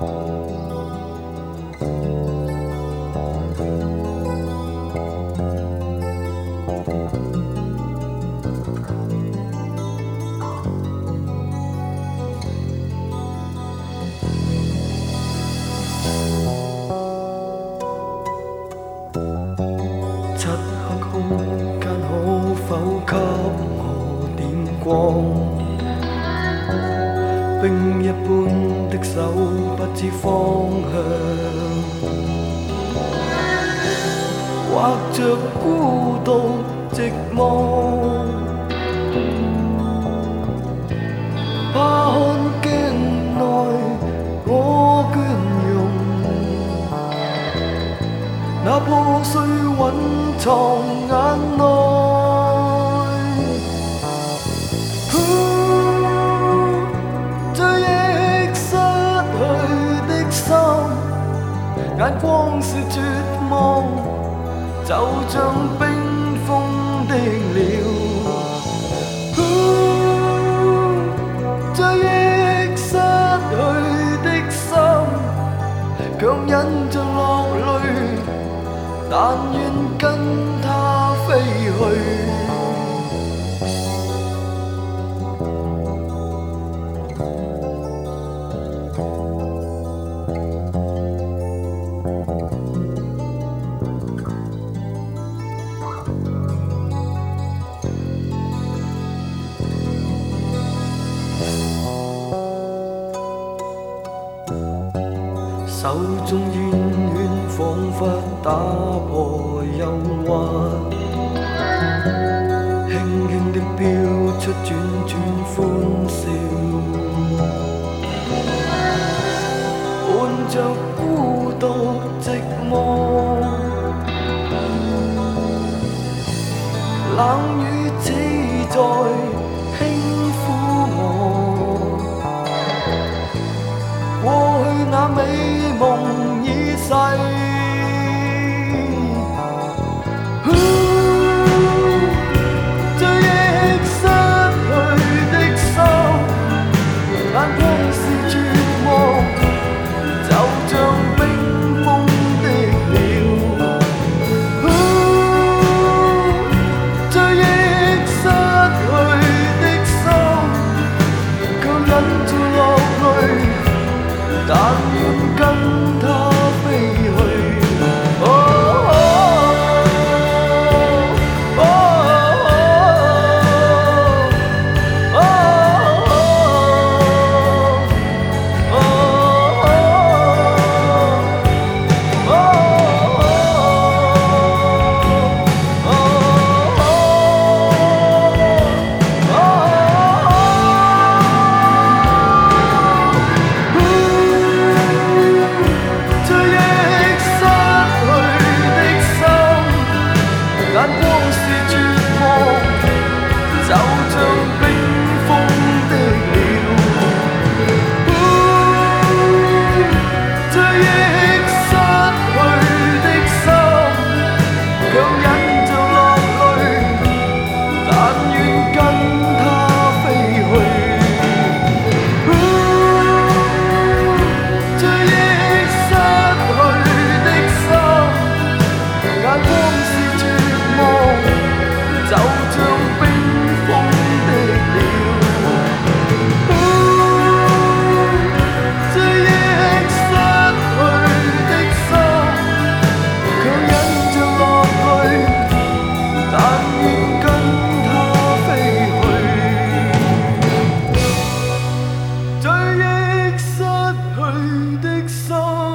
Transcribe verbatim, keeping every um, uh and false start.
漆黑空間可否給我點光？冰一般的手不知方向，畫着孤獨寂寞，怕看鏡內我倦容，那破碎蘊藏眼內。眼光是絕望，就像冰封的了。追憶失去的心，強忍着落淚，但願跟它飛去。手中煙圈彷彿打破憂鬱，輕輕的飄出轉轉歡笑，伴着孤獨寂寞，冷雨只在輕撫我，過去那美夢已逝，追憶失去的心，眼光是絕望，就像冰封的了。追憶失去的心，卻忍住落淚，但願跟他飛去。追憶失去的心。